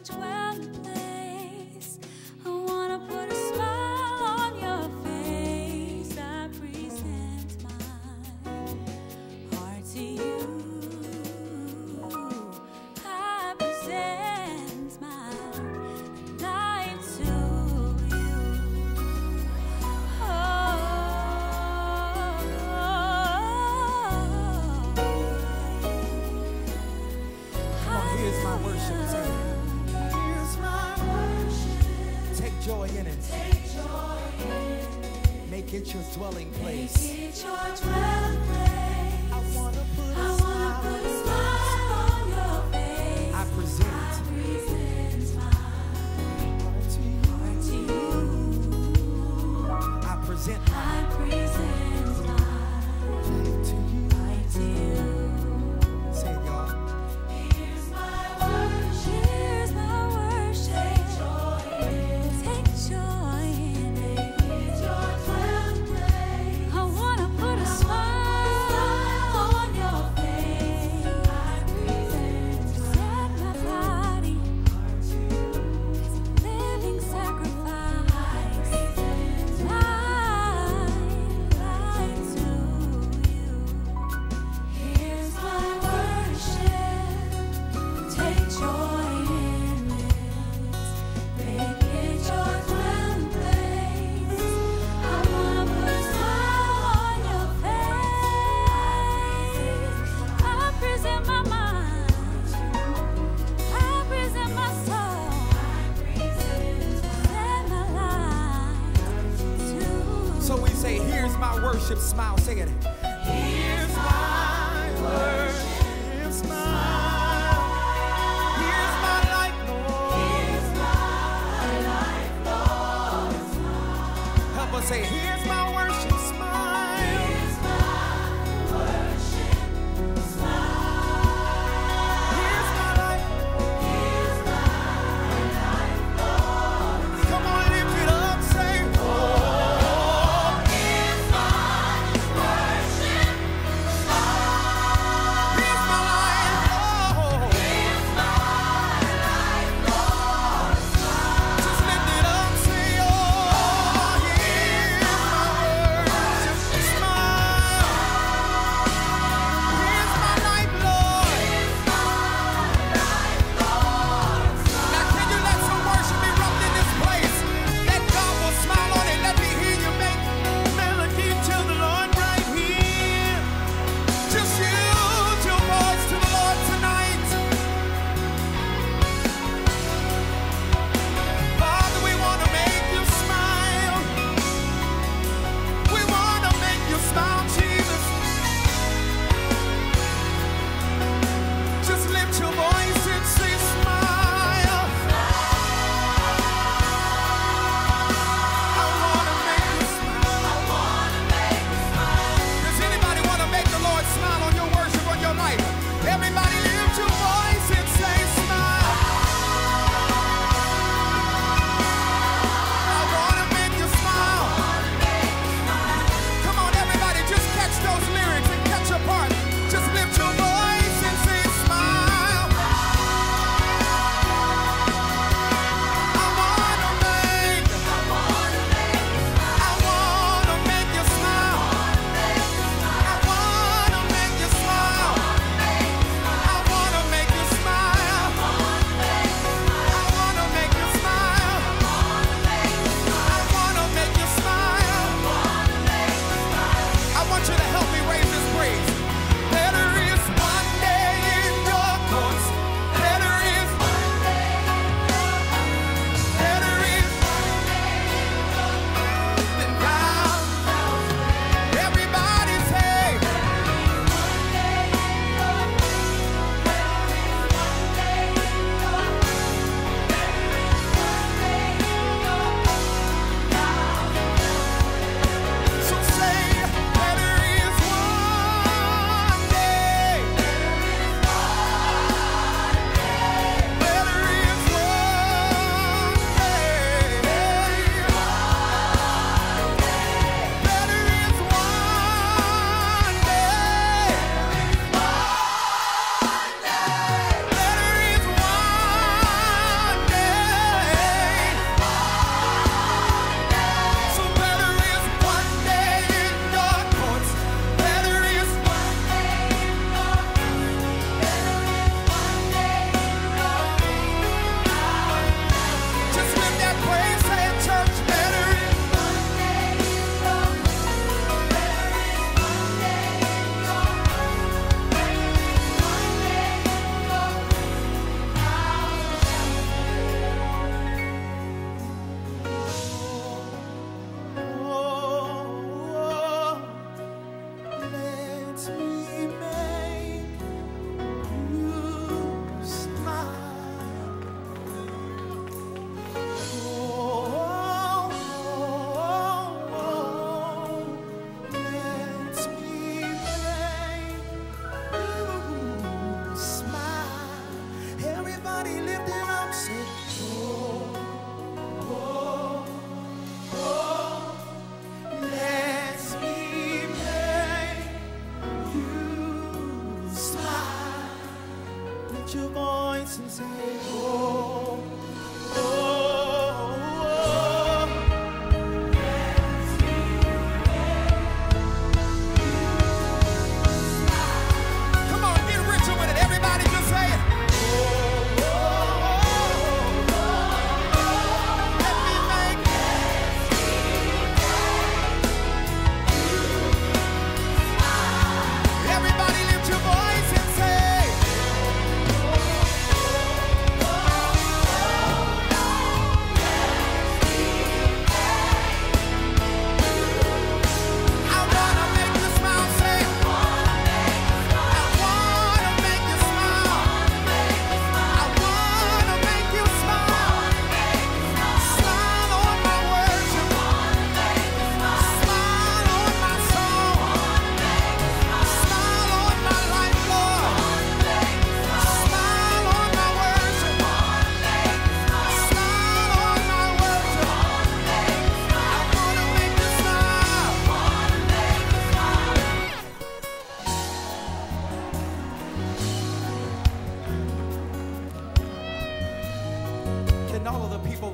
dwelling place. I wanna put a smile on your face. I present my heart to you. I present my life to you. Here's my worship. Here's my worship. Take joy in it. Take joy in it. Make it your dwelling place. Make it your dwelling place. I wanna put a smile on your face. I present my heart to you. I present I present my life to you. life to you. Say it, y'all. Here's my worship. Here's my worship. Take joy in it. Take joy in it. It's your dwelling place. I wanna put a smile on your face. I present my body as a living sacrifice. Life to you. Here's my worship. Take joy in it. Make it your dwelling place. I wanna put a smile on your face. I present my mind. I present my soul. I present my life to you. So we say, here's my worship. Smile. Say it. Here's my worship. Smile. Here's my life, Lord. Here's my life, Lord. Help us say, here's my worship. Smile. Here's my worship. Smile. Here's my life. Here's my life, Lord. Come on, lift it up. Say, oh. Here's my worship.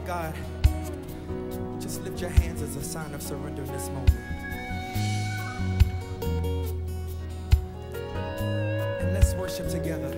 God, just lift your hands as a sign of surrender in this moment. And let's worship together.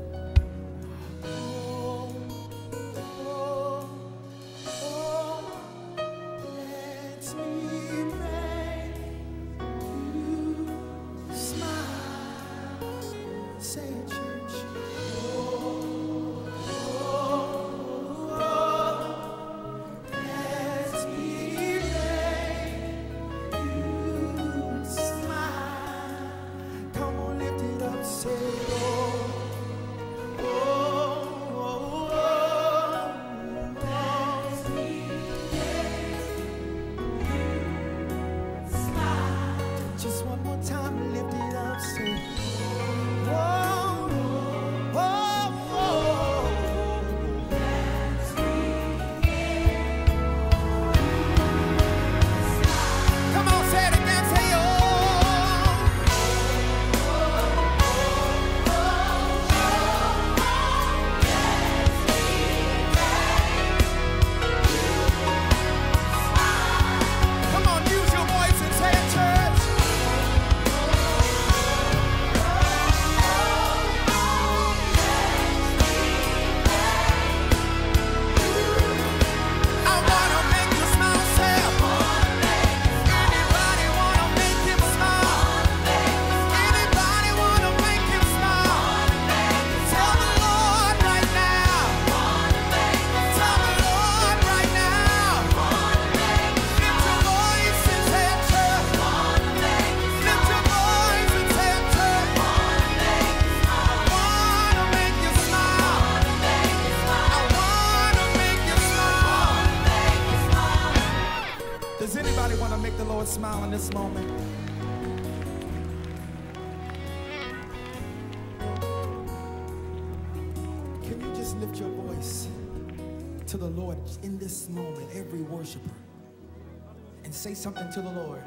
Smile in this moment. Can you just lift your voice to the Lord in this moment, every worshiper, and say something to the Lord?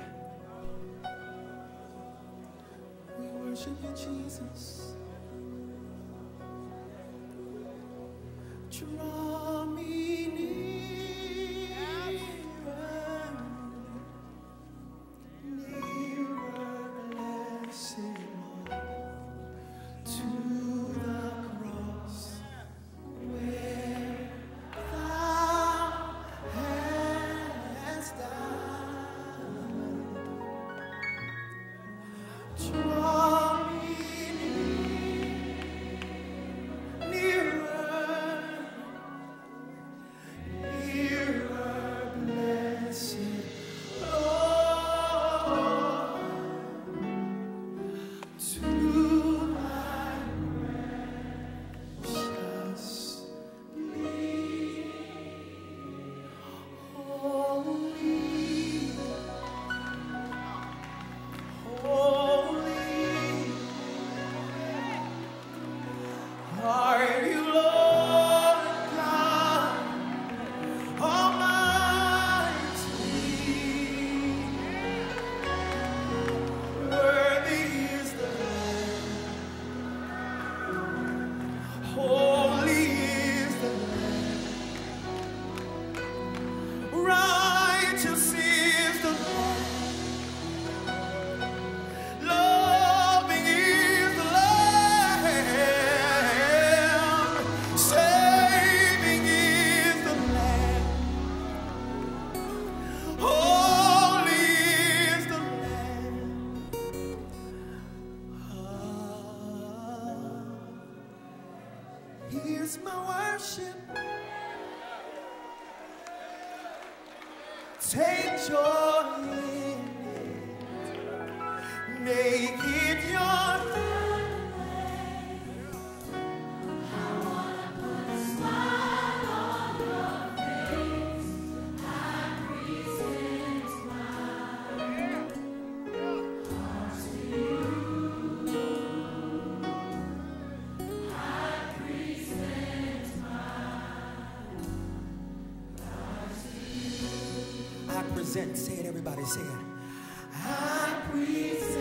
We worship you, Jesus. Draw me near. Here's my worship. Take joy in it. Make it your present. Say it, everybody. Say it. I present.